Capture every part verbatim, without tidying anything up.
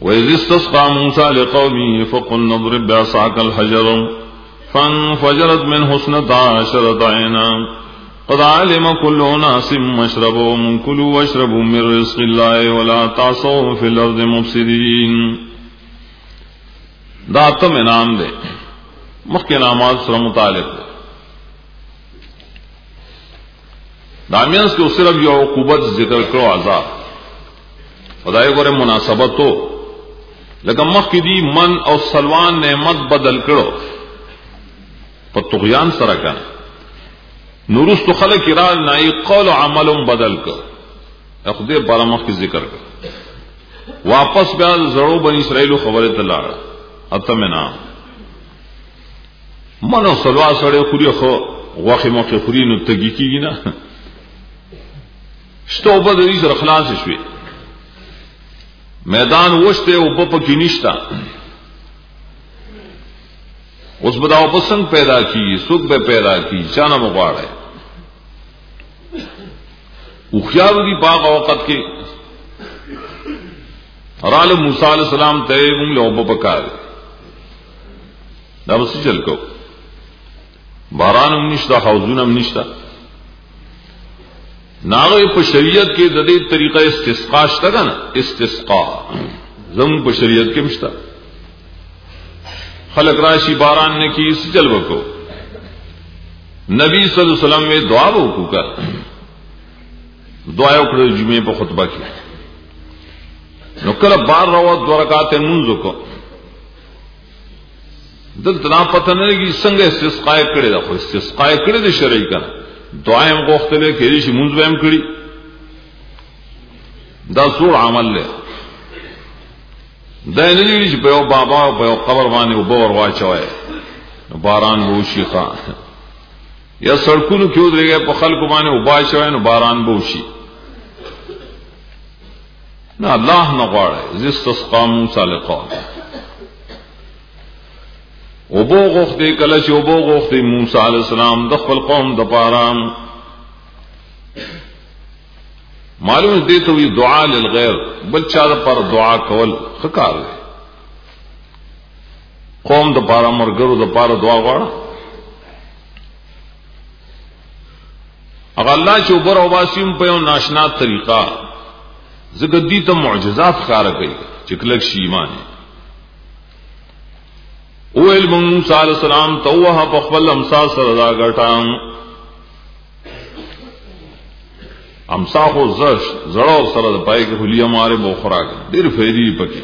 وإذ استسقى موسى لقومه فقلنا اضرب بعصاك الحجر فانفجرت منه اثنتا عشرة عينا قد علم كل أناس مشربهم كلوا واشربوا من رزق الله ولا تعصوا في الأرض مفسدين. دا تم انعام دے مخی انعامات سره متعلق دے. دامینس کے صرف یہ عقوبت ذکر کرو عذاب خدای گورے مناسبت ہو لیکن مخی دی من اور سلوان نعمت بدل کرو پر طغیان سره کن نورست خلق ارال نائی قول و عملم بدل کر خدای بارا مخ کی ذکر کر واپس بیا زڑو بنی اسرائیل خبرت اللہ اتم نام من و سلوا سڑے خوری خو غوخی موقع خوری نو تگی کی گی نا شتو با دری سر خلاص شوی میدان وشتے او با پکی نشتا اس بداو پسنگ پیدا کی سکھ بے پیدا کی چانا مقوار ہے اخیار دی باغ وقت کے رال موسیٰ علیہ السلام تے مونگ لے او با پکار دا بسی چل کو باران ام نشتا حوزون ام نشتا ناغوی پا شریعت کے ددے طریقہ استسقا شتا گا نا استسقا زمون پا شریعت کے مشتا خلق راشی باران نے کی اس چل بکو نبی صلی اللہ علیہ وسلم میں دعا بکو کر دعا اکڑے جمعے پا خطبہ کی نو کل بار روات دو رکاتے منزو کو دل تنا پتہ نہیں کہ سنگ استسقاء کرے دا خو استسقاء کرے دے شرعی کا دعائیں غوښتلې کېږي چې مونږ هم کړی دا سور عمل له دا نه دی چې په بابا او په قبر باندې او باور واچوي باران وشي ښا یا سړکونو کې ودرېږي په خلکو باندې او واچوي نو باران وشي نه الله نه غواړي زستسقا موسی لقوم او بو غوښتي کله چې او بو غوښتي موسی علی السلام د خپل قوم د پاره معلوم دي ته وی دعا للغیر بل چا پر دعا کول خکار دی قوم د پاره مرګرو د پاره دعا غواړه اغه الله چې وبر او واسیم په ناشنا طریقہ زګدی ته معجزات ښکار کوي چې کلک شي ایمان او علم موسی علیہ السلام توها بخبل امسا سردا غټام امسا خو زش زړو سره د پای کې هلیا ماره بو خوراک ډیر فیری پکې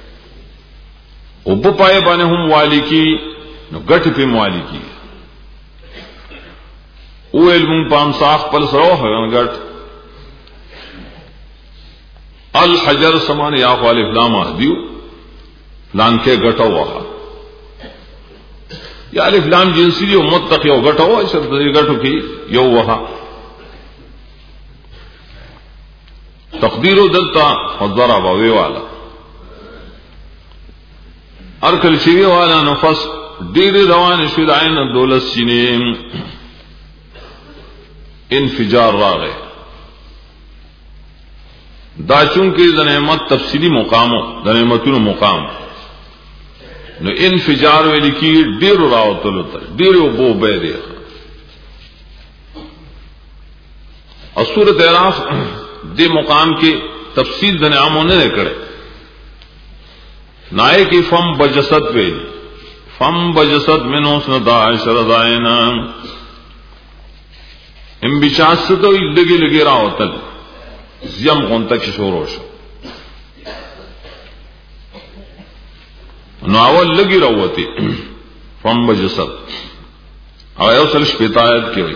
او په پای باندې هم والی کی نو غټ په موالی کی او علم په امسا خپل سره هغه غټ الحجر سمان یا الف لام دیو لانکه غټو وها یا الف لام جنسی دی او متقی او غټو او شرط دی غټو کی یو وها تقدیر دلتا وضرب وی والا ارکل شوی والا نفس ډیر روان شو د عین دولت سینې انفجار راغی دا چون کې د نعمت تفصیلی مقام د نعمتونو مقام نو انفجار ویل کی ډیر راوتلو ته ډیر وبو به دی او سورۃ اعراف دې مقام کې تفصیل د نعمتونو نه کړي نائے کی فم بجسد ویل فم بجسد منو سنتا عشر دائنا ام بچاست تو لگی لگی راوتل زیم غنتک شوروش نو اول لگی راوتی فم بجسد او یو سل شپیتا آیت کی ہوئی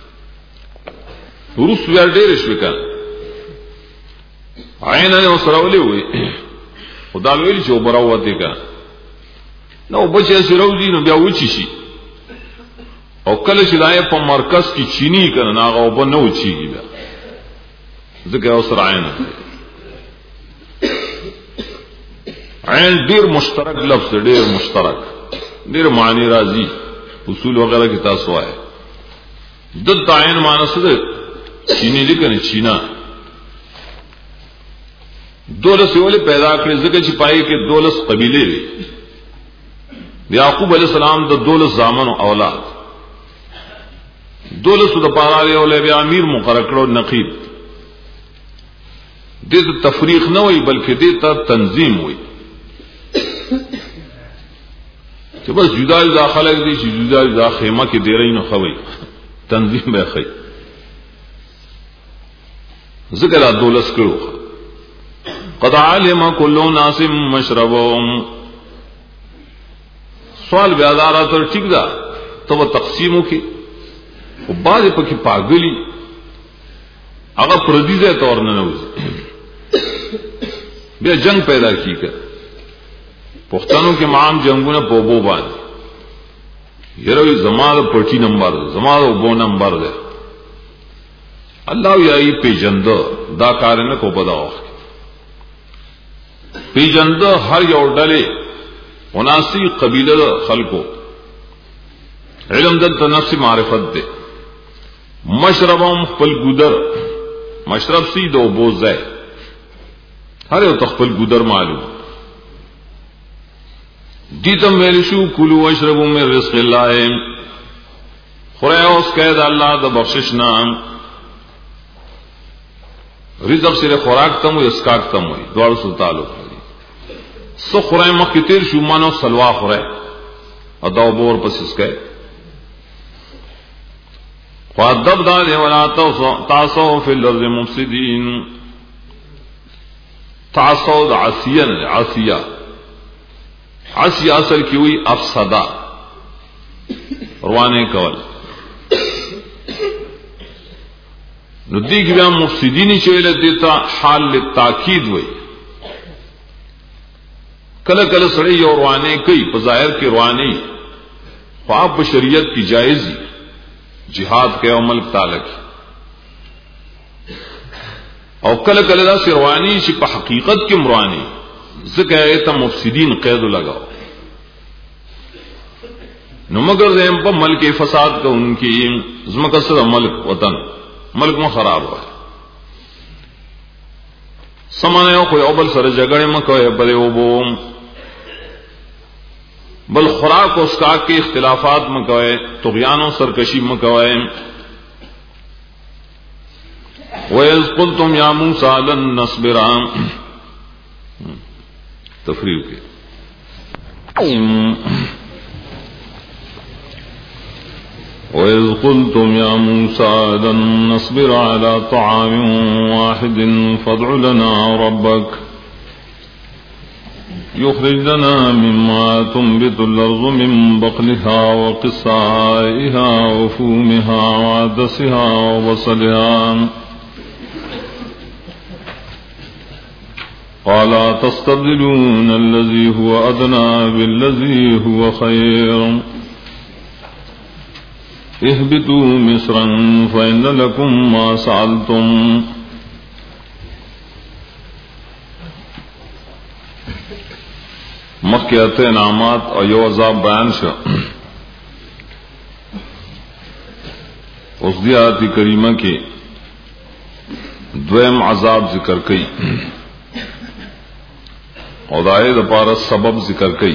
روس ویار دیر شوکا عین یو سراولی ہوئی خدا ویلی چې وبراوته کا نو بچی سروزی نو بیا وچی شي او کله چې دای په مرکز کې چینی کنه ناغه وب نو چیږي بیا ځکه اوس راین عین ډیر مشترک لفظ ډیر مشترک ډیر معنی راځي اصول وغیرہ کې تاسو وایي د عین معنی څه ده چینی دي کنه چینا دولس ولې پیدا کړې ځکه چې پای کې دولس قبیلې وي. یعقوب علیہ السلام د دولس زامنو اولاد دولس د پاره یو لوی امیر مقرر کړو نقیب. دې ته تفریق نه وي بلکې دې ته تنظیم وي چې بس جدا جدا خلک دي چې جدا جدا خیمه کې ډیرې نه خوي تنظیم به خي ذکر دولس کړو. قد علم كل ناس مشربهم سوال بیا دارا تر ٹھیک دا تو تقسیموں کی وہ بعض پکې پاگلی هغه پردیزه تور نه نوځي بیا جنگ پیدا کی کړ. پښتنو کې عام جنگونه په بو باندې یره زماده پټی نمبر زماده بو نمبر ده الله یې پیجند دا کار نه کو بداو پیجند هر یو ډلې مناسی قبیله خلقو علم دلته نفس معرفت ده. مشربهم خپل ګودر مشرب سی دو بوزه هر یو خپل ګودر معلوم دي ته ویل شو کلوا واشربوا من رزق الله خورا اوس قید الله د بخشش نام رزق سره خوراک تم او اسکاک تم وي دوړ سو تعلق سو خورای مخی تیر شو مانو سلوا خورای اداو بور پس اس گئے خوادب دادے ولا تاسو فی الارض مفسدین تاسو دا عصیان عصیہ عصیہ اصل کی ہوئی افسدہ روانے کول ندی کی بیان مفسدینی چویلت دیتا حال لتاکید ہوئی کله کله سړی یو روانه کوي په ظاهر کې رواني خواب په شریعت کی جایزي jihad کې عمل تعلق او کله کله دا رواني چې په حقیقت کې رواني ځکه ته مفسدين قید لگاو نو مگر زم په ملک فساد کو انکی زمکه سره ملک وطن ملک مو خراب وای سمانه یو کوئی اول سره جګړه مکوې بلې وبو بل خوراک او اسکاک کے اختلافات مکوئے طغیان و سرکشی مکوئے. وَإِذْ قُلْتُمْ يَا مُوسَىٰ لَن نَّصْبِرَ تفریح کے وَإِذْ قُلْتُمْ يَا مُوسَىٰ لَن نَّصْبِرَ عَلَىٰ طَعَامٍ وَاحِدٍ فَادْعُ لَنَا رَبَّكَ يخرج لنا مما تنبت الأرض من بقلها وقصائها وفومها وعدسها وبصلها قال تستبدلون الذي هو أدنى بالذي هو خير اهبطوا مصرا فإن لكم ما سألتم مخیات انعامات اور یو عذاب بیان شو اس دی آیت کریمہ کی دویم عذاب ذکر کئی اور دائے دپارہ سبب ذکر کئی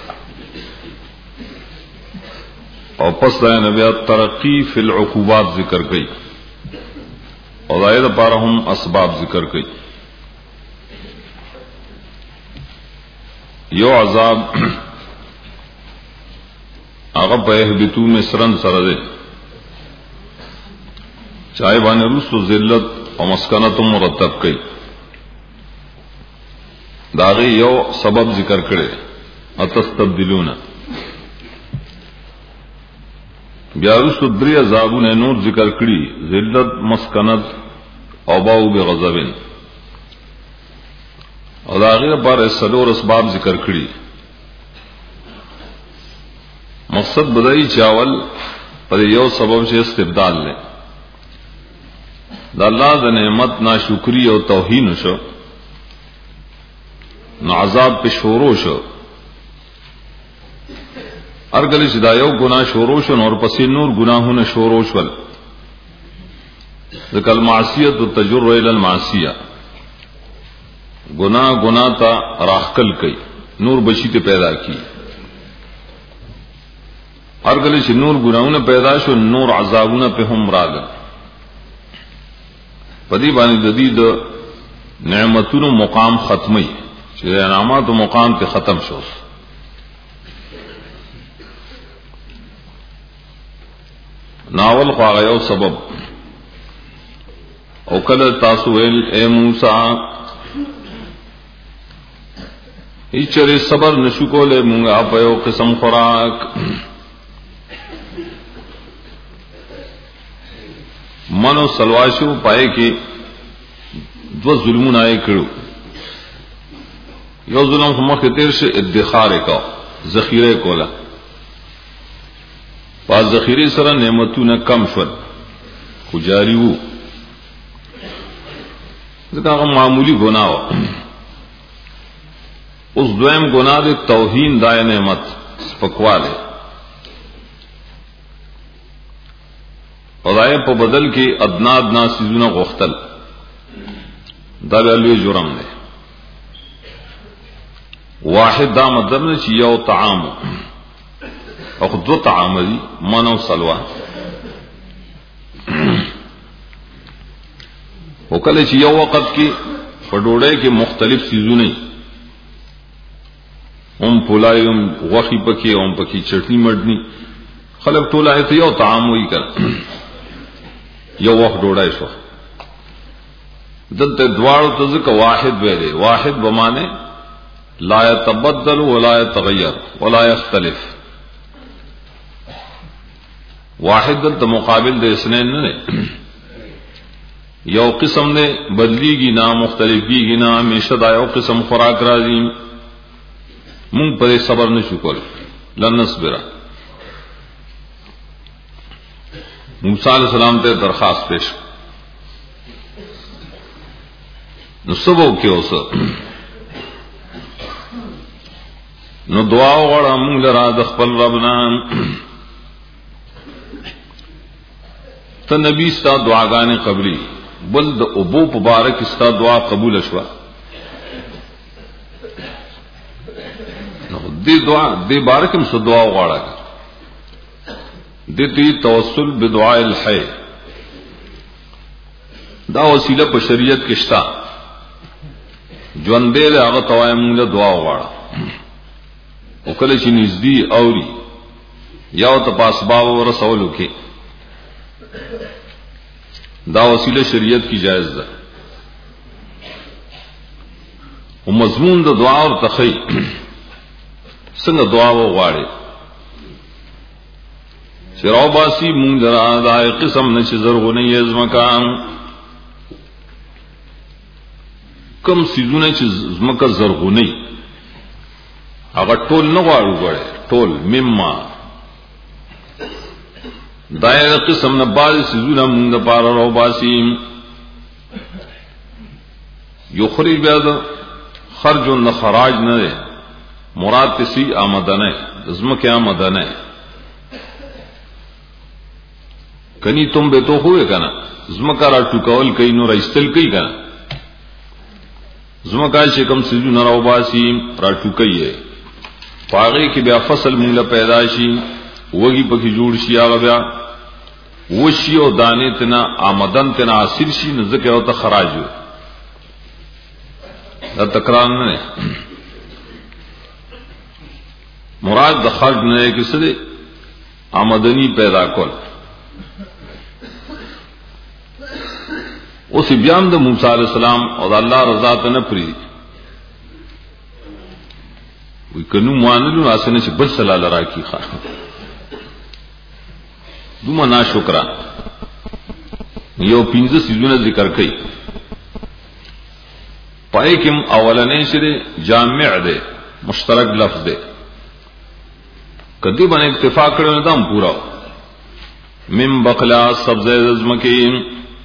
اور پس دائے نبیات ترقی فی العقوبات ذکر کئی اور دائے دپارہ ہم اسباب ذکر کئی. یو عذاب آغا پہ اہبتو مصرن سرده چاہے بانے رسل و ذلت و مسکنت مرتب کئی داغی یو سبب ذکر کرے اتستبدلون بیا رسل دری عذابون نور ذکر کری ذلت مسکنت او باو بغضبن اور آخر بار سلور اسباب ذکر کړي. مقصد بدائی چاول پر یو سبب سے استبدال لے دا اللہ دا نعمت ناشکری او توہین شو نو عذاب پہ شورو شو ارگلی چدا یو گناہ شورو شو اور پسی نور گناہون شورو شول ذکر المعصیت و تجر الى المعصیہ گناہ گناہ تا راخکل کئی نور بچی تے پیدا کی ہر گلے سے نور گناہوں پیدا شو نور عذابوں پہ ہم راگل پدی بانی جدید نعمتون مقام ختمی چیزے انعامات و مقام تے ختم شو ناول خواغیو سبب او کل تاسویل اے موسیٰ ایچر صبر نشکو لے مونگا پیو قسم خوراک منو سلواشو پائے کہ دو ظلمون آئے کرو یو ظلم خمخ تیر سے ادخار کا ذخیرے کولا پاس ذخیرے سرا نعمتو نہ کم شد خجاری ہو ذکر معمولی گناہ ہو اس دویم گناہ دے توہین دائے نعمت سپکوالے اور آئے پا بدل کے ادنا ادنا سیزونا غختل دل علیہ جرم نے واحد دا مطلب نے چی یو طعام اور دو طعام دی منو سلوہ وکل چی یو وقت کی پڑوڑے کے مختلف سیزونے ام پولائی ام غوخی پکی ام پکی چٹنی مڈنی خلق ٹولائے تو یو طعام ہوئی کر یو وقت ڈوڑائی شو دلتے دوار تزک واحد ویدے واحد بمانے لا يتبدل ولا يتغیر ولا يختلف واحد دلتا مقابل دے اسنین نے یو قسم نے بدلی گی نا مختلف گی گی نا ہمیشہ دا یو قسم خوراک رازی مونگ پر صبر نشکل لنصبرا موسیٰ علیہ السلام تے درخواست پیش نو سبو کیو سر نو دعا غڑا مونگ لرا دخپل ربنا تا نبی ستا دعاگانے قبلی بلد ابو پبارک ستا دعا قبول شوا دی دعا دی بارکم سا دعا غڑا دیتی توسل بدعاء الحی دا وسیلہ پر شریعت کشتا جوندے لے آغا توائے مونگلہ دعا غاڑا وکل چی نزدی اوری یاو تپاس باب و رسولو کے دا وسیلہ شریعت کی جائز دا و مضمون دا دعا اور تخی سنگ دعا و غاڑے چراو باسی مونگ درا دائے قسم نچ زرغنی ازمکان کم سیزونه چې زمکه زرغونی هغه ټول نه غواړو غړي ټول مما دایره قسم نه بعض سیزونه موږ د پاره راو باسیم یخری بیا د خرج نه خراج نه مراد تسی آمدنه زمکه آمدنه کنی تم به تو ہوئے کنا زمکه را ټوکول کین نو راستل کین کنا زمکا چې کم سيزو نه راو باسي را ټوکایې پاغي کې بیا فصل موږ پیدا شي وږي پکې جوړ شي هغه بیا وشي او دانه تنا آمدن تنا حاصل شي نه ځکه او ته خراج دا تکرار نه مراد د خرج نه کې څه آمدنی پیدا کول اس بیان دا موسیٰ علیہ السلام اور اللہ رضا تا نپری وی کنو موانلو ناسنے سے بل صلاح لرا کی خواہ دوما نا شکرہ یو پینزہ سیزونا ذکر کئی پائے کم اولنے سے جامع دے مشترک لفظ دے کدی بن اکتفا کرنے دام پورا من بقلا سبز ازمکین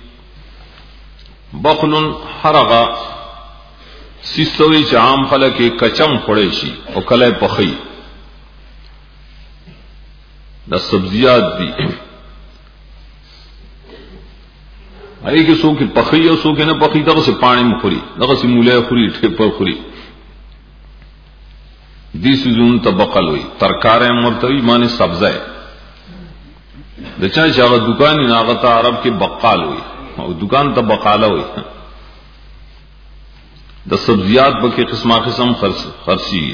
بخلن حرغا سیسوی چا عام خلق کچم خوڑے شی او کلے پخی دا سبزیات دی ای کې څوک پخې او څوک نه پخې دغه سي پانی مخوري دغه سي مولا خوري ټیپر خوري دي سيزون تبقل وي ترکارې مرتوي معنی سبزه د چا چې هغه دکان نه هغه ته عرب کې بقال وي او دکان ته بقاله وي د سبزیات په کې قسمه قسم خرڅ خرڅي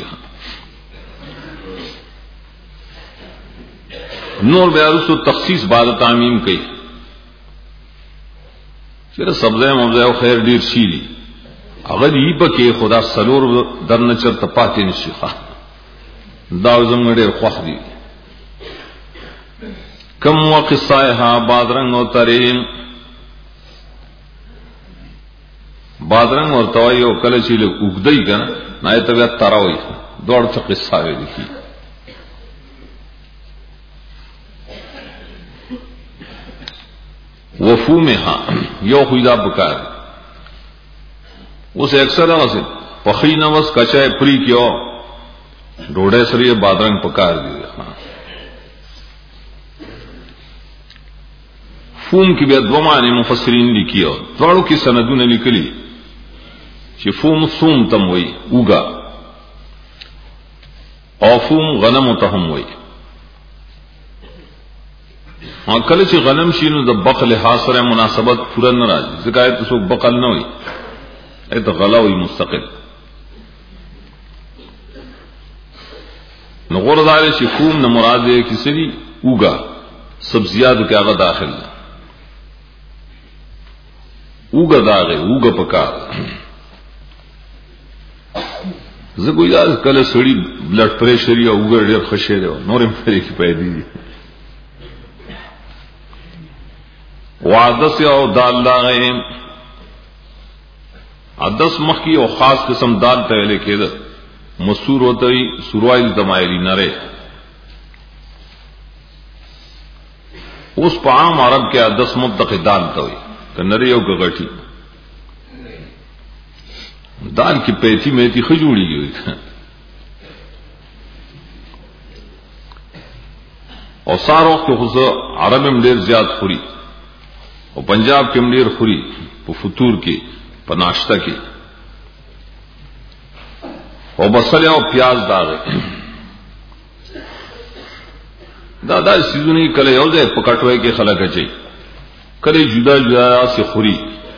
نور بیا رسو تخصیص بعد تعمیم کوي چیرې سبزه موزه او خیر ډیر شي دي هغه دی په کې خدا سلور درنه چرته پاتې نشي ښه دا زموږ ډیر خوښ دي کم وقصایها بادرنګ او ترین بادرنګ او توي او کله چې له وګدای کنه نه ته بیا تراوي دوړ څه قصه وي دي وفومها یو خدا بکار اوس اکثر اوسه پخینه وس کچای پری کیو ډوډۍ سره بادرنګ پکار دي فوم کې بیا دوه معنی مفسرین لیکيو ټولو کې سندونه لیکلي چې فوم صوم تم وي اوګه او فوم غنم ته هم وي کله چې غنم شینو د بقل حاصره مناسبت پوره نه راځي ځکه ته څوک بقل نه وي ایت غلاوي مستقل نو غوړدار چې فوم نه مراد دی کسری اوګه سبزیات کې هغه داخل اوګه داغه اوګه پکار زه ګویا کله سړی بلډ پریشر یا اوګه ډیر خوشی دی نورم فرې کې پیدا دي وعدس او دال لاغه عدس مخکی او خاص قسم دال ته لیکي ده مسور ہوتا ہی سروائل دمائری نرے اس پا عام عرب کے عدس مبتق دال تا ہوئی کہ نرے او گغٹی دال کی پیتی میتی خجوڑی گئی ہوئی اور سار وقت خصوصا عرب میں دیر زیاد خوری اور پنجاب کے مدیر خوری پا فطور کی پا ناشتہ کی او بصل او پیاز داغه دا دا سيزونی کله یو ځای پکټوي کې خلک اچي کله جدا جدا سي خوري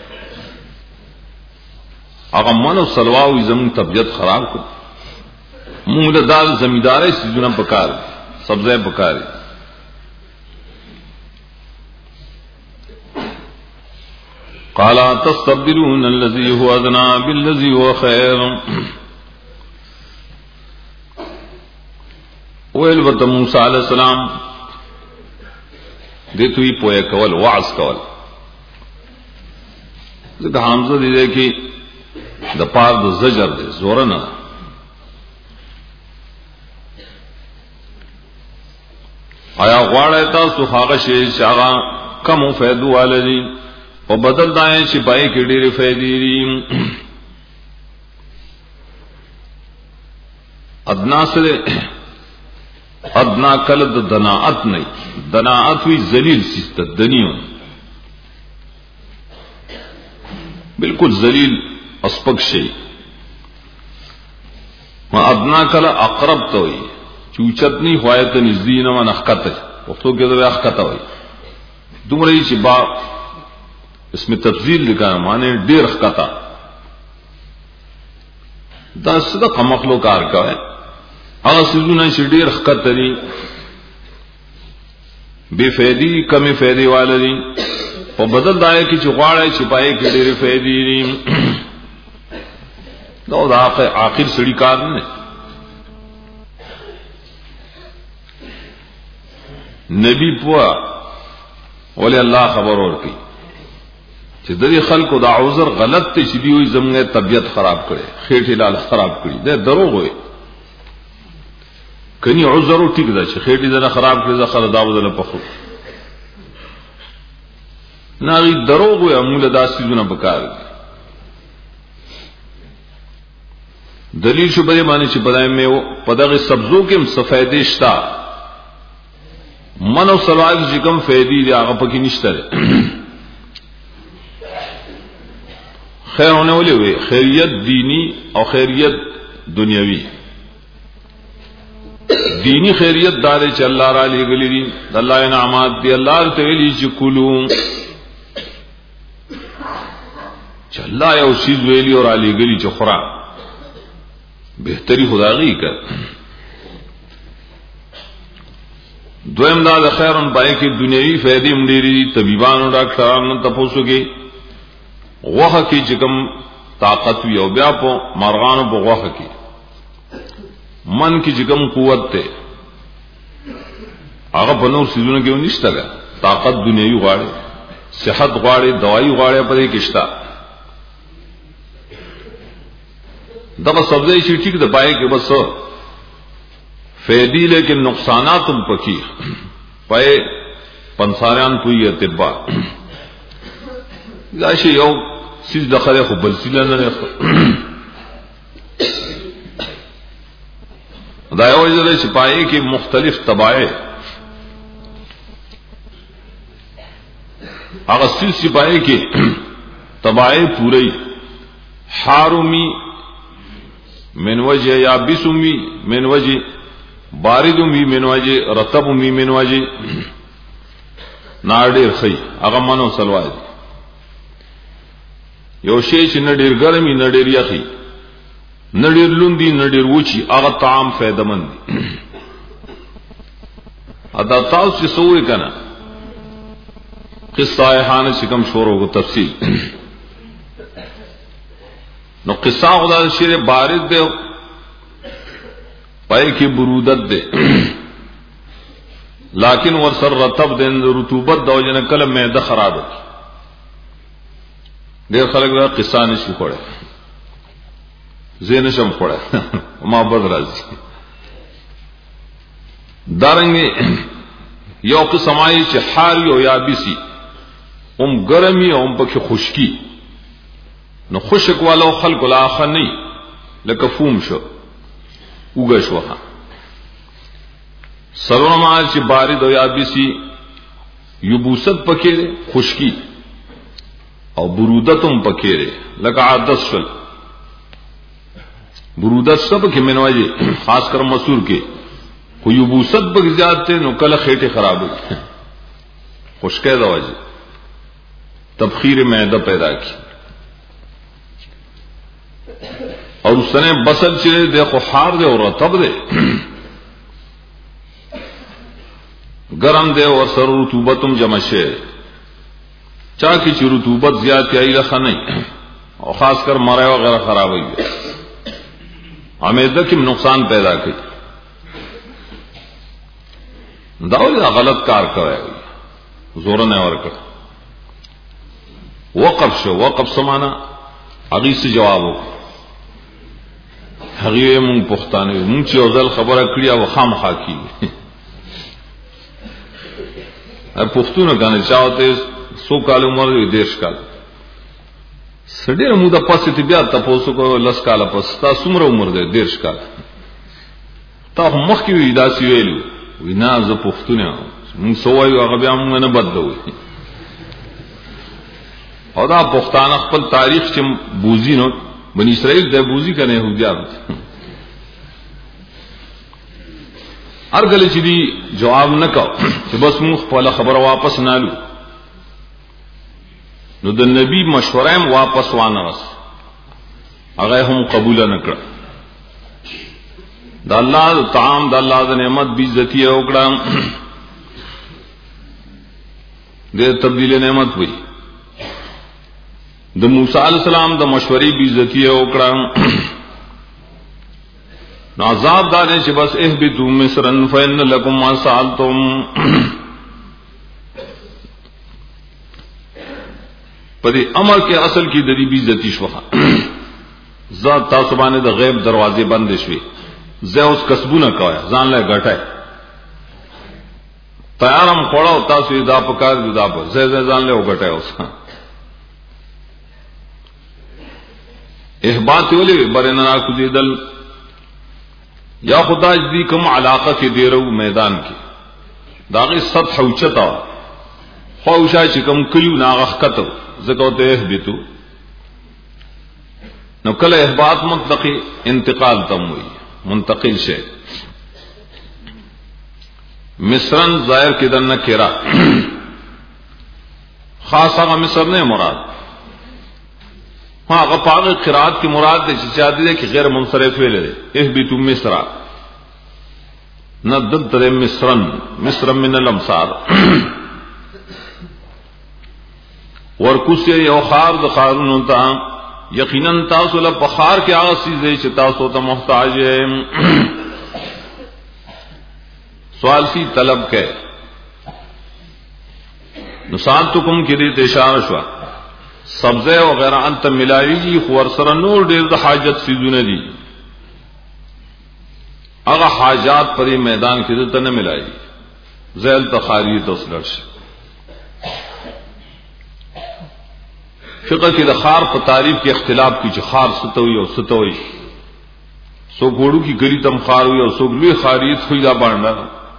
هغه منو سلواو زمون طبيعت خراب کو موږ د دال زمیدارې سيزونه پکار سبزه پکار قال تستبدلون الذي هو ادنى بالذي هو خير ویل وت موسی علیہ السلام دته یې پوهه کول وعظ کول ځکه حمزه دې کې د پار د زجر دې زور نه آیا غواړی تاسو هغه شی چې هغه کم فائدو والي په بدل دای چې پای کې ډېرې فائدې دي ادنا سره ادنا کل د دناعت نہیں دناعت وی ذلیل سیست دنیون بالکل ذلیل اسپک شی ما ادنا کل اقرب تو وی چوچت نہیں ہوئے تو نزدین و نخکت وقتو کے ذرا اخکت ہوئی دوم رہی چی با اس میں تفضیل لکھا مانے دیر اخکتا دا صدق مخلوق کار کا ہے هغه سيزونه چې ډېر خطر دي بے فائدې کمی فائدې والي په بدل دای کې چې غواړي چې پای کې ډېر فائدې دي دا د اخر سړي کار نه نبی پوا ولې الله خبر ورکړي چې د خلکو دا عذر غلط ته چې دی وي زموږه طبيعت خراب کړي خېټه لال خراب کړي دا دروغ وي کني عذر ټیک ده چې خېټه دنه خراب کړي ځخه دا وزله پخو ناوی دروغ وي امول داسې زونه بکار دلیل شو بری معنی چې بدای مې په دغه سبزو کې هم سفیدې شتا منو سلوات چې کوم فائدې دي هغه پکې نشته خیر ہونے والے ہوئے خیریت دینی اور خیریت دنیاوی. دینی خیریت دار چ اللہ را علی گلی دی اللہ انعامات دی اللہ ته ویلی چې کولو چې الله یو شی ویلی اور علی گلی چې خورا بهتري خدایي کړ. دویم دا د خیرن پای کې دنیوي فائدې مډيري طبيبانو ډاکټرانو تاسو کې غوخه کې چې کوم طاقت وي او بیا په مرغانو په غوخه کې من کې چې کوم قوت ته هغه په نور سيزونو کې ونيشته ده. طاقت دنیوي غواړي صحت غواړي دوايي غواړي په دې کې شته. دغه سبزی شي ټیک د پای کې بس فیدی لیکن نقصانات هم پکې پای پنساریان کوي اتبا دا شی یو سیز دخله خو بل سیل نه دا یو ځل چې پای کې مختلف تبعه هغه سیل چې پای کې تبعه پوری حارمی من وجه یا بسمی من وجه باردم وی من وجه رطبم وی من وجه ناډیر خی هغه منو سلوای یو شی چې نډیر ګرمي نډیر یخی نډیر لوندي نډیر وچی هغه طعام فائدمند ادا تاسو چې سوې کنه قصه هانه چې کوم شروع کو تفصیل نو قصه خدا شیر بارد دی پای کی برودت دے لیکن ورسر رطب دے رطوبت دو جن کلم معده خراب ہے. ډیر خلک دا قصه نشي خوړه زین شم خوړه ما بد راځي دارنګ یو قسمای چې حار یو یابسی هم ګرمي او هم پکې خشکی نو خشک والو خلق لا اخ نه لکه فوم شو وګښوها سرونه ما چې بارد او یابسی یبوست پکې خشکی او برودتم پکې لکه عادت شل برودت سب کې منواجی خاص کر مسور کې خو یبوست پکې زیاتې نو کله خېټه خراب وي خشکه دا واجی تبخیر معده پیدا کی اور اس نے بسل چلے دیکھو حار دے اور رطب دے گرم دے اور سر رطوبتم جمع شے چا کی چی رطوبت زیادہ آئی رکھا نہیں اور خاص کر مرے وغیرہ خراب ہوئی ہمیں دکم نقصان پیدا کی داول غلط کار کرے زور نے اور کر وقف شو وقف سمانا اگی سے جواب ہو هغه مون پښتانه مون چې اوزل خبره کړی او خام حاکی ا پښتون غانه چاوته سو کال عمر دیش کال سړي مو د پاسې ته بیا تاسو کو لس کال پس تاسو عمر عمر دی دیش کال تا مخ کې وی داسې ویلو وینا ز پښتونه مون سوایو هغه بیا مونږ نه بدلوي او دا پښتانه خپل تاریخ چې بوزي نو بنی اسرائیل د بوزي کنه يهوديان ارګل چې دی جواب نکاو چې بس موږ خپل خبره واپس نالو نو د نبی مشوره هم واپس وانه رس هغه هم قبول نه کړ د الله طعام د الله د نعمت بي عزتي او کړه د تبديل نعمت وي د موسی علیہ السلام د مشورې بي عزتي او کړه نو عذاب دار چې بس اهبتو مصرن فإن لكم ما سألتم پدې امر کې اصل کې د دې بي عزتي شوه ذات تاسو باندې د غیب دروازې بند شوي زه اوس کسبونه کوي ځان له غټه تیارم خوړاو تاسو دا پکار دا په زه ځان له غټه اوس احباط ولې برنا کو دیدل یا خدا دې کوم علاقه کې دیرو میدان کې داغه سطح اوچتا خوشا چې کوم کلیو ناغه کته زکو ته احبتو نو کله احباط مطلقی انتقال تم ہوئی منتقل شے مصرن ظاہر کی دن نکرا خاص آغا مصر نے مراد ہاں آغا پاغ قرآت کی مراد دے چاہتی دے کہ غیر منصرف ہوئے لے احبتو مصرا نہ دد دے مصرن مصر من الامصار ورکوسی یو خار د خارون تا یقیناً تاسو له بخار کې هغه چیزې چې تاسو ته محتاج ہے سوال سی طلب کې نصاتکم کې دې اشاره شو سبزه او غیره انت ملایي خو ور سره نور ډېر د حاجت سيزونه دي هغه حاجات پرې میدان کې ته نه ملایي زیل تخاری توسلر شي فقہ کی د خار په تعریف کې اختلاف کی چې خار ستوي او ستوي سو ګوړو کی گلی تم خار وي او سو لوی خاریت خو دا باندې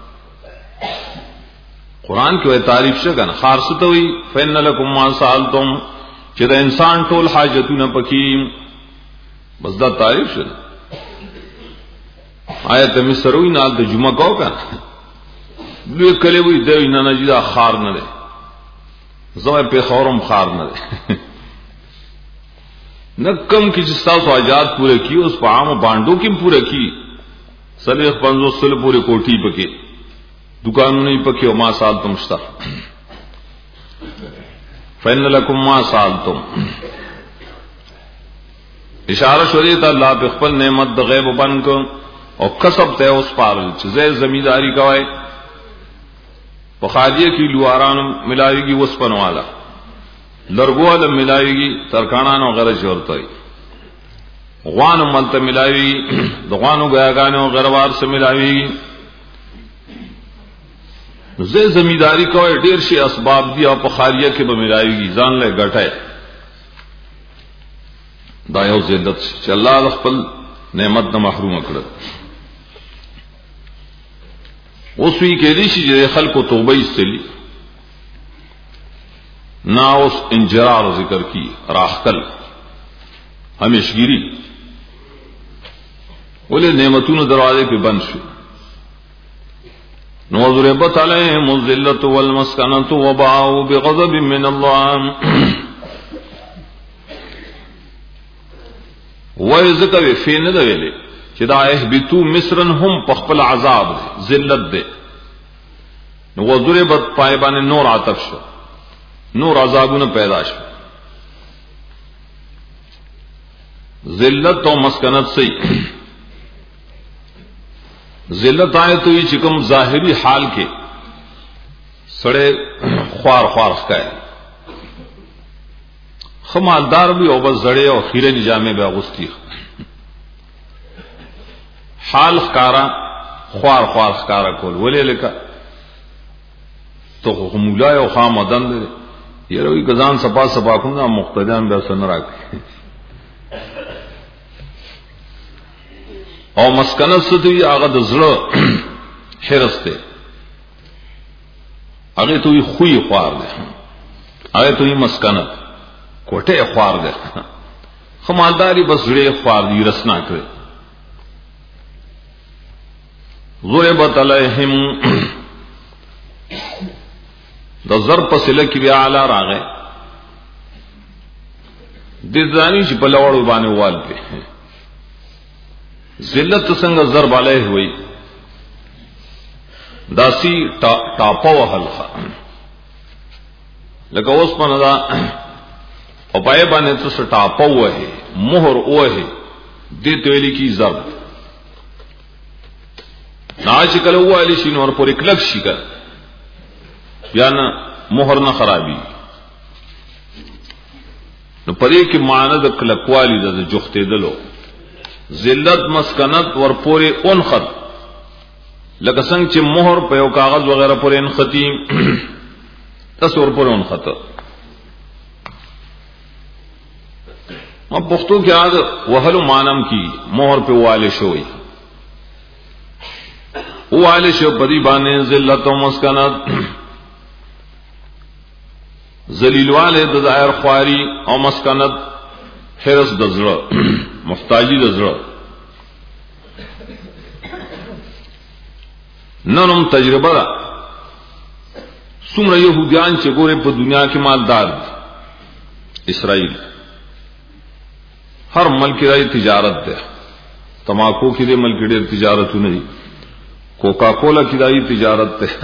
قران کې وایي تعریف شګن خار ستوي فین لکم ما سالتم چې د انسان ټول حاجتونه پکې بس دا تعریف شګ آیت مصروی نال د جمعه کو کا لوی کله وي د نه نه جدا خار نه ده زوی په خورم خار نه ده نکم کی جس تاسو حاجات پورے کی اس په عام بانډو کې پورے کی سلیخ پنځو سل پورے کوټی پکې دکانونه یې پکې او ما سالتم شتا فین لکم ما سالتم اشاره شوی ته الله په خپل نعمت د غیب بن کو او کسب ته اوس پارل چې زې زمینداری کوي په خاجه کې لواران ملایږي وسپن والا لرګوال ملایږي ترکانانو غره جوړتای غوانو ملته ملایږي دغوانو غاګانو غروار سره ملایږي زې زمینداری کوي ډیر شي اسباب دي او په خاجه کې به ملایږي ځان له غټه دا یو ذلت چې الله خپل نعمت نه محروم کړ اوس وی کې دي چې خلکو توبه استلی نا اوس انجرار ذکر کی راخکل ہمیشگیری ولې نعمتونو دروازے په بند شو نو ضربت علیهم الذلة والمسکنة وباءوا بغضب من الله وای ذکر فی نه دی ویلې چې دا اهبتو مصرن هم په خپل عذاب ذلت دی نو ضربت پای باندې نور عطف شو نور عذابونه پیدا شو ذلت او مسکنت سے ذلت آئے تو یہ چکم ظاہری حال کے سڑے خوار خوار خکائے خمالدار بھی او بس زڑے اور خیرے نجامے بے اغسطی حال خکارا خوار خوار خکارا کول ولی لکا تو خمولای او خام ودن دے یہ روی گزان سپا سپا کنگا مقتدیان بے سن راکی او مسکنت ستوی آغا دزلو حرس دے آغا توی خوی خوار دے آغا توی مسکنت کوٹے خوار دے خمالداری بس زڑے خوار دی رسنا کرے ضربت علیہم دا ضرب پسلہ کی بیا علا راغے دیدانی چی پلوڑ بانے وال پہ ذلت سنگ ضرب علیہ ہوئی داسی ٹاپا و حلقا لکہ اس پا ندا اپائے بانے تو سے ٹاپا ہوا ہے مہر ہوا ہے دیت ویلی کی ضرب ناچ کل ہوا علی شین اور پوری کلک شکر یا نہ مہر نہ خرابی نو پدې کې معنی د کلکوالی د جوخته دلو ذلت مسکنت ور پورې انخط لکه څنګه چې مہر په یو کاغذ وغیرہ پورې انختی تاسو ور پورې انخط ما پښتو کې یاد وهلو مانم کی مہر په والے شوی والے شو پدی باندې ذلت او مسکنت ذلیل والے د ظاهر خواری او مسکنت حرص د زړه محتاجی د زړه ننم تجربه ده څومره يهوديان چې ګوره په دنیا کې مالدار دي اسرائیل هر ملک راي تجارت ده تماکو کې د ملک ډېر تجارتونه دي کوکا کولا کې دای تجارت ده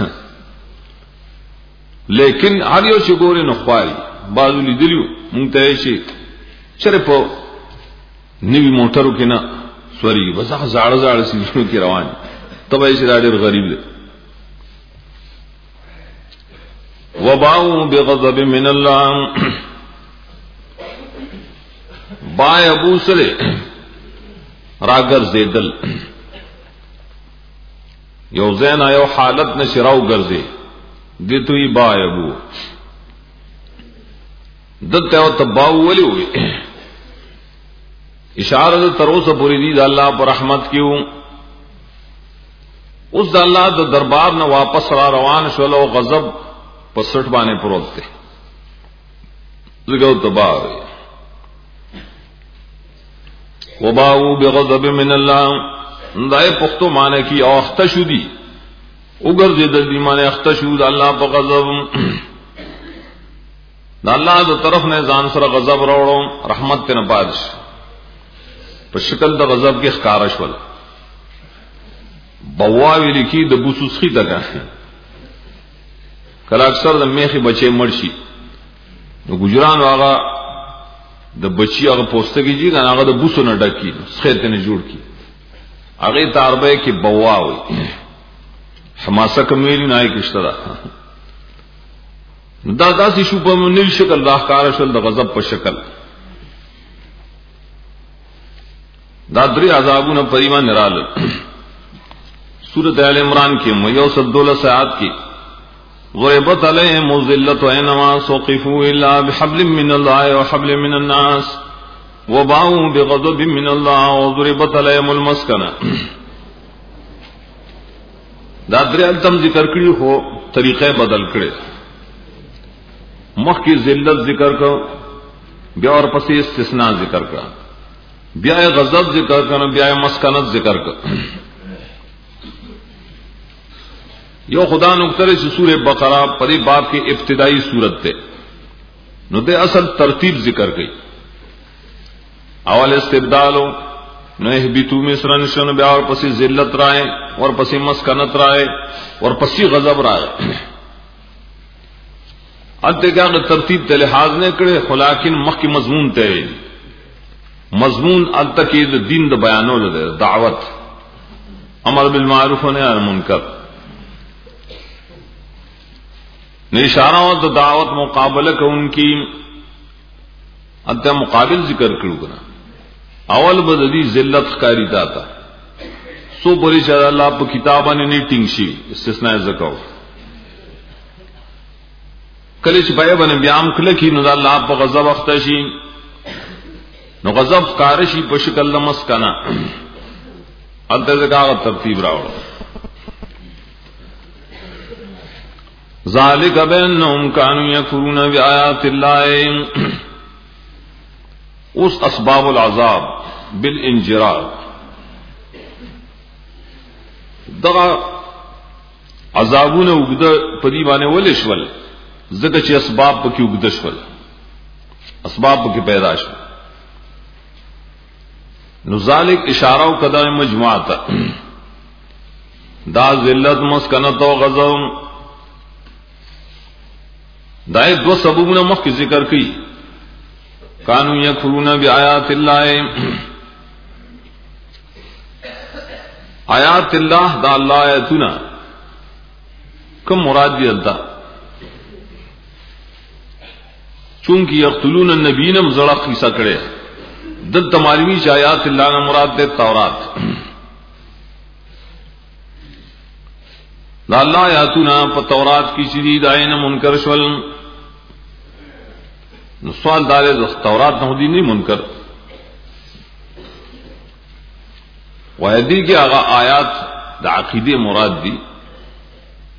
لیکن هر یو چې ګوره نه خوای بازو لیدلیو مونږ ته شي چرې په نیوی موټرو کې نه سوري بس هغه زاړه زاړه سیمو کې روان تبه یې ډېر غریب دي وباو بغضب من الله بای ابو سره راګر زیدل یو زین یو حالت نشراو ګرځي دتوی بای ابو دته او تباو ولي وي اشاره تروسه پوری دي د الله پر رحمت کیو اوس د الله د دربار نه واپس را روان شول او غضب پسټ باندې پروت دی زګو تباو وباو بغضب من الله دای پختو معنی کی او اختشو دی وګر دې د دې معنی اختشو د الله په غضب د الله د طرف نه ځان سره غضب راوړو رحمت ته نه پادش په شکل د غضب کې ښکارا شول بواوی لیکي د بوسوسخي دغه کله اکثر د میخي بچي مرشي نو ګجران واغه د بچي هغه پوسټګي جی هغه د بوسو نه ډکی سخته نه جوړ کی هغه تاربه کې بواوي حماسه کومېلی نه کېشتره دا داسې شو په نوې شکل راخکار شول د غضب په شکل دا درې عذابونه پریمان نرال سورۃ آل عمران کې مېو سدوله ساعات کې غیبت علیہم الذلۃ اینما سوقفوا الا بحبل من الله وحبل من الناس وباءوا بغضب من الله وضربت علیہم المسکنہ دا درې التم ذکر کړی هو طریقې بدل کړي مخکې ذلت ذکر کو بیا اور پسې استثناء ذکر کا بیا غضب ذکر کړه بیا مسکنت ذکر کړه یو خدا نقطه سے سورہ بقرہ پری باب کی ابتدائی صورت تے نو دے اصل ترتیب ذکر گئی اول استبدالو نو احبتو مصر نشن بیا اور پسی ذلت رائے اور پسی مسکنت رائے اور پسی غضب رائے ادھے کیا ترتیب تے لحاظ نے کرے خلاکن مخ کی مضمون تے مضمون التقید دین دا بیانو دے دعوت امر بالمعروف و نہی عن المنکر نے اشارہ و دعوت مقابلہ کو ان کی انتہ مقابل ذکر کرو گنا اول بددی ذلت خکاری داتا سو پوری شاید اللہ پا کتابہ نے نہیں ٹنگشی استثناء زکاو کلیچ بائے بنے بیام کلکی نو دا اللہ پا غضب اختشی نو غضب خکارشی پا شکل لمس کنا انتہ زکاو ترتیب راوڑا ذالک بانہم کانوا یکفرون بآیات اللہ اس اسباب العذاب بالانجراد دغا عذابون وګد پدی باندې ولشول زکه چې اسباب پکې وګد شول اسباب پکې پیدا شول نو ذالک اشارہ او قدم مجموعه دا ذلت مسکنت او غضب دائے دو سببونه مخ کی ذکر کی کانوا یکفرون بآیات اللہ آیات اللہ دا اللہ آیاتنا کم مراد دی اللہ چونکہ یقتلون النبیین مزرق قیسہ کرے دل تمالوی چا آیات اللہ نے مراد دے تورات دا اللہ آیاتنا پا تورات کی شدید آئین منکر شول سوال دار تورات نہودی نہیں منکر وحدی کے آغا آیات دا عقیدے مراد دی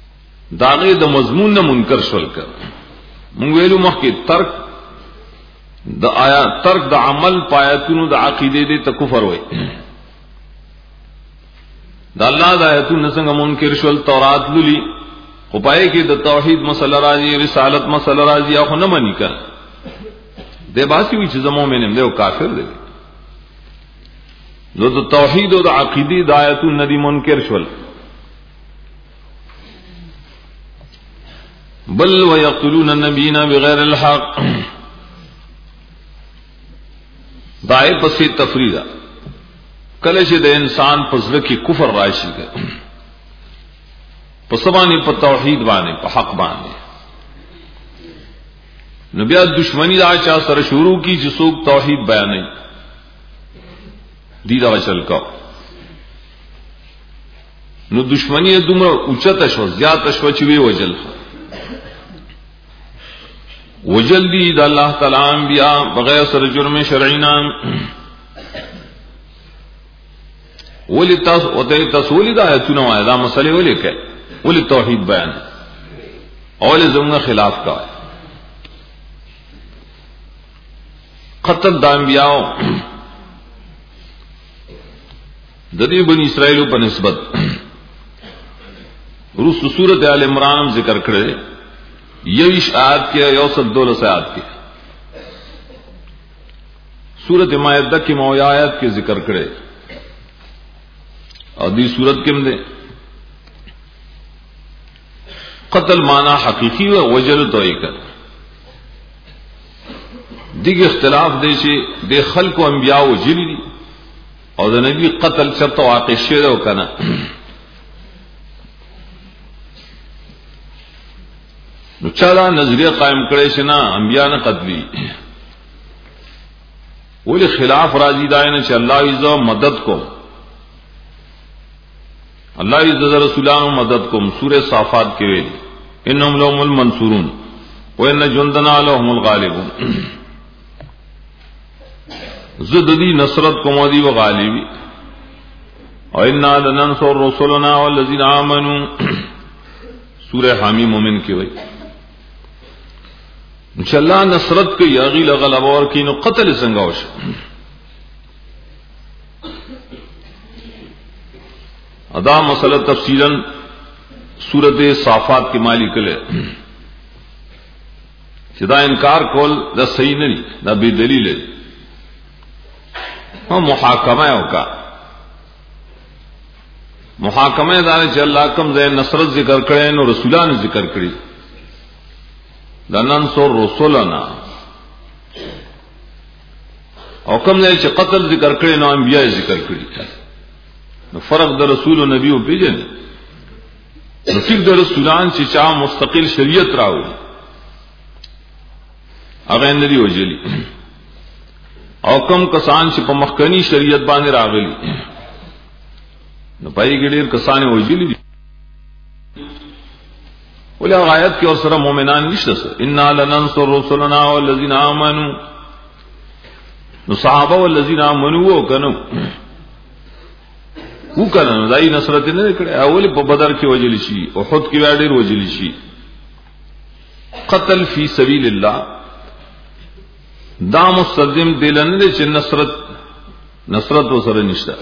داغے دا مضمون نہ منکر شول کر منگویلو مخ کی ترک د آیا ترک د عمل پایتونو د عقیده دې ته کفر وای د الله د آیتونو څنګه منکر شول تورات للی خو پای کې د توحید مسله راځي رسالت مسله راځي او نه منی کړ د باسی وی چې زمو مینم دی او کافر دی نو د توحید او د عقیده د آیتونو ندی منکر شول بل ويقتلون النبيين بغیر الحق دای پسې تفریدا کله چې د انسان په ځل کې کفر راشي په سبانه په توحید باندې په حق باندې نو بیا دشمنی دا چا سره شروع کی چې څوک توحید بیانې دی دا چل کا نو دشمنی دومره اوچته شو زیات شو چې وی وجل وجل دی د الله تعالی انبیاء بغیر سر جرم شرعینا ولی تاسو او ته تاسو ولې دا ایتونه وایي دا مسلې ولې کوي ولې توحید بیان اول زموږ خلاف کوي قتل د انبیاء د دې بنی اسرائیل په نسبت روس سورۃ آل عمران ذکر کړي یویش آیات کے یوسط دولس آیات کے سورت مائدہ کی مویا آیات کے ذکر کرے اور دی سورت کے مدے قتل مانا حقیقی و وجل تو ایک دیگ اختلاف دے سے دے خلق و انبیاء و جلی دی اور دا نبی قتل چرت واقع شیر و کنا نو چالا نظریه قائم کړي چې نه انبیاء نه قتلی ولې خلاف راځي دا نه چې الله عزو مدد کو الله عزو رسولانو مدد کوم سورہ صافات کې ویل انهم لهم المنصورون وان جندنا لهم الغالبون زددی نصرت کوم دی و غالبی او ان لننصر رسلنا والذین آمنوا سورہ حامی مومن کې وایي انشاءاللہ نصرت کو یاغی لغلب اور کی نو قتل څنګه وش ادا مسئلہ تفصیلا سورۃ صافات کې مالی کله چې دا انکار کول دا صحیح نه دی دا بے دلیل دی او محاکمه وکا محاکمه دا چې الله کوم ځای نصرت ذکر کړي نو رسولان ذکر کړي لننصر رسولنا او کوم ځای چې قتل ذکر کړي نو انبیاء ذکر کړي نو فرق د رسول او نبی او پیژن نو ټیک د رسولان چې چا مستقل شریعت راوړي هغه نه دی وجلی او کوم کسان چې په مخکنی شریعت باندې راغلي نو پای ګډیر کسان وجلی دي ولې آیات کې اور سره مؤمنان نشته ان لننصر رسلنا والذین آمنوا نو صحابه والذین آمنوا وکنو وکنو دای نصرت نه کړه اول په بدر کې وجلی شي او احد کې ډېر وجلی شي قتل فی سبیل الله دا مستلزم دلنه چې نصرت نصرت وسره نشته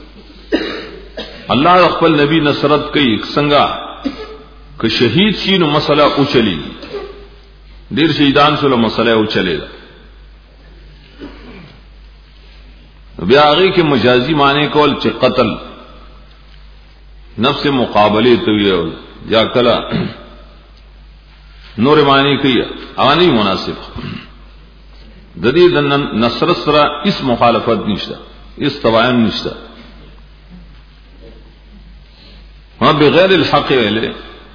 الله خپل نبی نصرت کوي څنګه کہ شہید شي نو مسئلہ او چلی ډیر شهیدان سره مسئلہ او چلی بیا هغه کې مجازي معنی کول چې قتل نفس مقابله ته وي یا کلا نور معنی کوي اوانی مناسب د دې د نصر سره اس مخالفت نشته اس توان نشته ما بغیر الحق ویله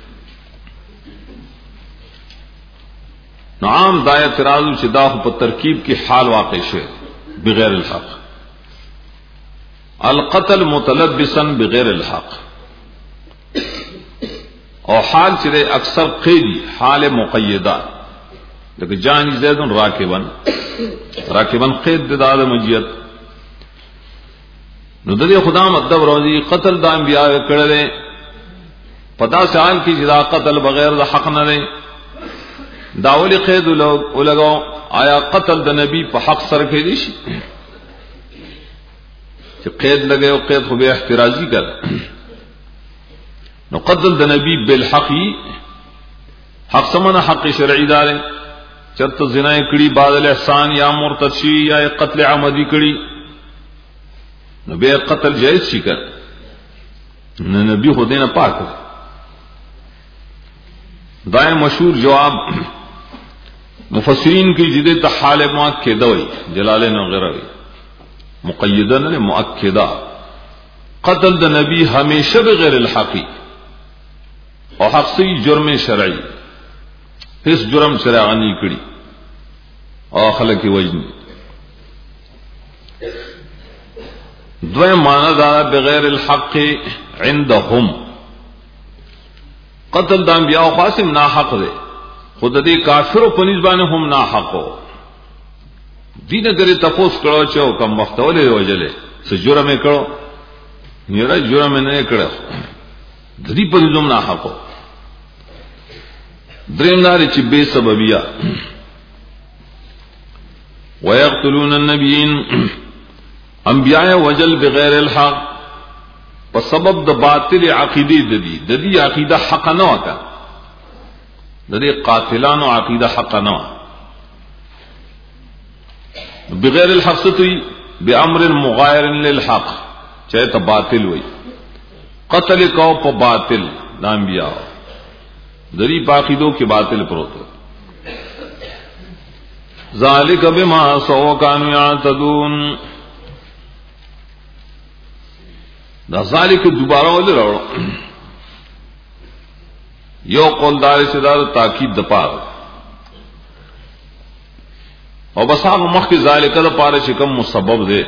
نعم دا اعتراض چې دا په ترکیب کې حال واقع شوه بغیر الحق القتل متلبسا بغیر الحق او حال چې اکثر قیدی حال مقیده لکه جان زید راکبن راکبن قید د داده مجیت نو د خدا مطلب روزي قتل د انبیاء کړه پتا سال کی جدا قتل بغیر د حق نه داولی قید لګاو آیا قتل د نبی په حق سره کې دي شي چې قید لګي او قید خو به احترازي کړ نو قتل د نبی بالحق حق سمنه حق شرعي دار چرته زنا کړي بعد الاحسان یا مرتد شي یا قتل عمدي کړي نو به قتل جائز شي کړ نو نبی خو دینه پاک دائم مشهور جواب مفسرین کی جدے حال مؤکدہ وی جلالین وغیرہ وی مقیدہ نے مؤکدہ قتل د نبی ہمیشہ بغیر الحقی اور حق سے جرم شرعی اس جرم شرعانی کڑی اور خلق وجن دوے معنی دارا بغیر الحق عندهم قتل د انبیاء او قاسم نا حق دے خود دې کافر په نسبانه هم نا حقو دین درې تپوس کړو چې کوم وخت ولې وجلې څه جرم یې کړو نیره جرم نه کړو د دې په نظام نا حقو دریم ناری چې بے سببیا ويقتلون النبيين انبیاء وجل بغیر الحق په سبب د باطل عقیده د دې د دې عقیده حق نه وکړه د دې قاتلانو عقیده حق نه بغیر الحق ستوي بامر مغایر للحق چاہے تو باطل وي قتل کو په باطل د انبیاء د دې عقیدو کې باطل پروت ذالک بما سو کانوا یعتدون دا ذالک دوبارہ ول راو یو قول دار صدار تاکید د پاره او بس هغه مخکې ذالک د پاره چې کوم مسبب دی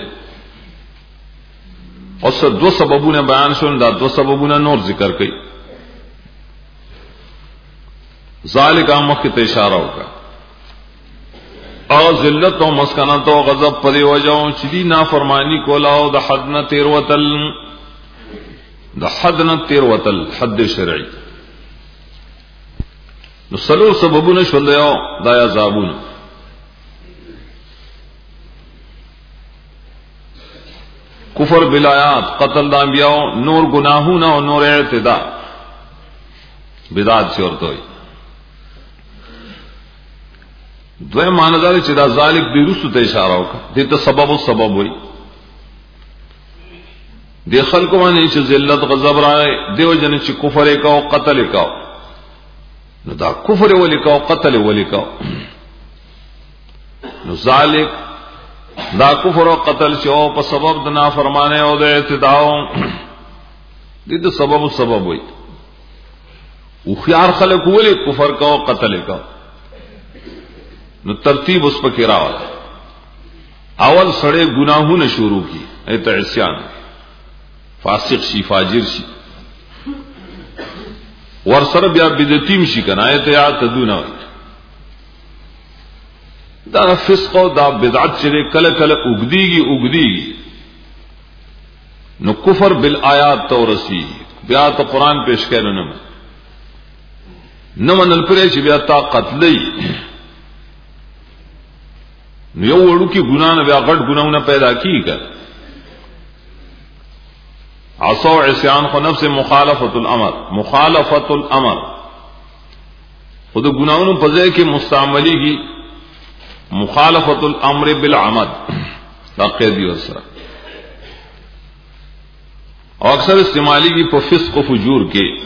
اوس دو سببونه بیان شول دا دو سببونه نور ذکر کړي ذالک مخکې ته اشاره وکړه او ذلت او مسکنت او غضب په دی وجو چې دی نافرمانی کولا او د حد نه تیر وتل د حد نه تیر وتل حد شرعي نو سلو سببونه شول یو دا عذابون کفر بالآیات قتل د انبیاء نور گناہوں اور نور اعتداء بدعت سے ورته دوی ماندار چې دا ذالک دی رسو ته اشاره وکړه دې ته سبب او سبب وای دی خلق باندې چې ذلت غضب راځي دیو جن چې کفر وکاو قتل وکاو نو دا کفر ولیکاو قتل ولیکاو نو ذالک دا کفر او قتل چې او په سبب د نافرمانه او د اعتداء دې د سبب او سبب وای او خيار خلق ولی کفر کا او قتل کا نو ترتیب اس په کې راو اول سړی گناهونه شروع کی ایت عصیان فاسق شي فاجر شي ور سره بیا بدعتیم شي کنه ایت یا تدونه دا فسق او دا بدعت چې کله کله وګدیږي وګدیږي نو کفر بالآیات تورسی بیا ته قران پیش کړي نه نو منل پرې چې بیا تا قتلې نو یو وړو کې ګنا نه بیا غټ ګناونه پیدا کیږي عصو عصیان خو نفس مخالفت الامر مخالفت الامر خود گناہوں په ځای کې مستعملی کی مخالفت الامر بالعمد دا قیدی وسره او اکثر استعمالی کی په فسق و فجور کې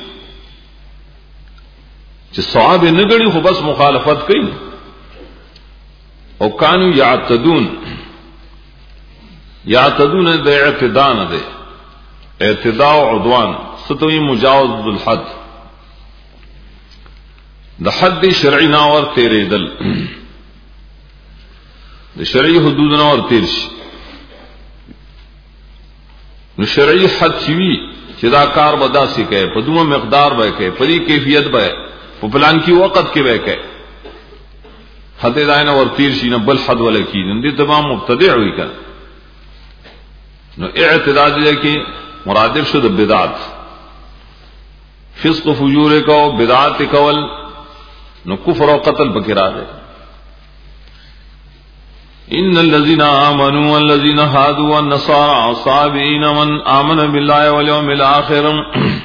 چې صحاب نه غړي خو بس مخالفت کوي او کانوا یعتدون یعتدون د اعتداء نه ده اعتداء و عدوان ستوی مجاوز الحد د حد شرعی ناور تیرے دل د شرعی حدود ناور تیر شي نو شرعی حد شوی چې دا کار ودا سي کوي په دومره مقدار به کوي په دې کیفیت به په پلان کې وخت کې به کوي حد داینه ور تیر شي نه بل حد ولا کی نه دې تمام مبتدع وي کړه نو اعتداء دې کې مرادف شو د بدعت فسق و فجور کو بدعت کول نو کفر او قتل بکرا دے إن الذين آمنوا والذين هادوا والنصارى والصابئين من آمن بالله واليوم الآخر